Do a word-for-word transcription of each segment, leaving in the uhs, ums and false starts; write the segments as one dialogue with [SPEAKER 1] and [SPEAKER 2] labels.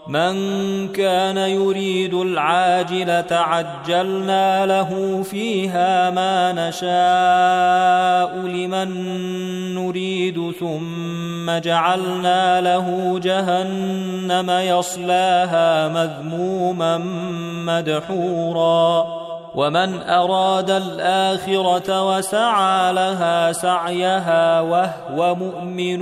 [SPEAKER 1] من كان يريد العاجلة عجلنا له فيها ما نشاء لمن نريد ثم جعلنا له جهنم يصلاها مذموما مدحورا ومن أراد الآخرة وسعى لها سعيها وهو مؤمن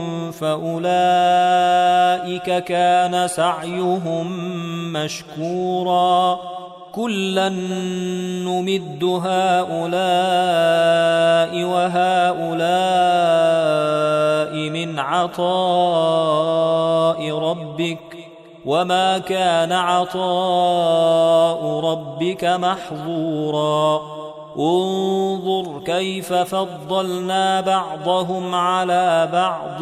[SPEAKER 1] فأولئك كان سعيهم مشكورا كلا نمد هؤلاء وهؤلاء من عطاء ربك وما كان عطاء ربك محظورا انظر كيف فضلنا بعضهم على بعض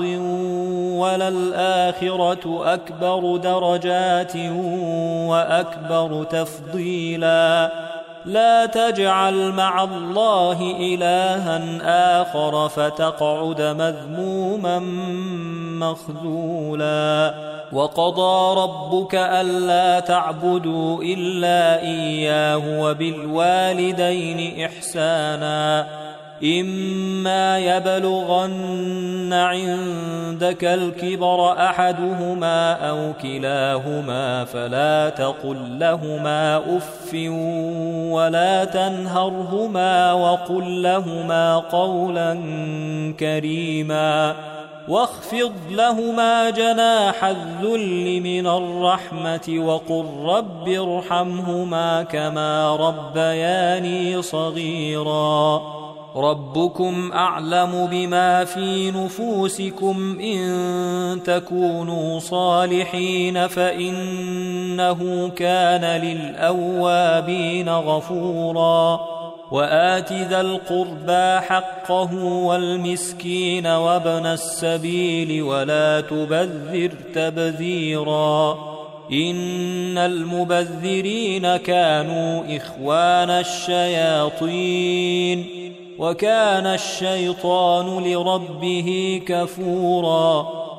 [SPEAKER 1] وللآخرة أكبر درجات وأكبر تفضيلا لا تجعل مع الله إلها آخر فتقعد مذموما مخذولا وقضى ربك ألا تعبدوا إلا إياه وبالوالدين إحسانا إما يبلغن عندك الكبر أحدهما أو كلاهما فلا تقل لهما أف ولا تنهرهما وقل لهما قولا كريما واخفض لهما جناح الذل من الرحمة وقل رب ارحمهما كما ربياني صغيرا ربكم أعلم بما في نفوسكم إن تكونوا صالحين فإنه كان للأوابين غفورا وآت ذا القربى حقه والمسكين وابن السبيل ولا تبذر تبذيرا إن المبذرين كانوا إخوان الشياطين وكان الشيطان لربه كفورا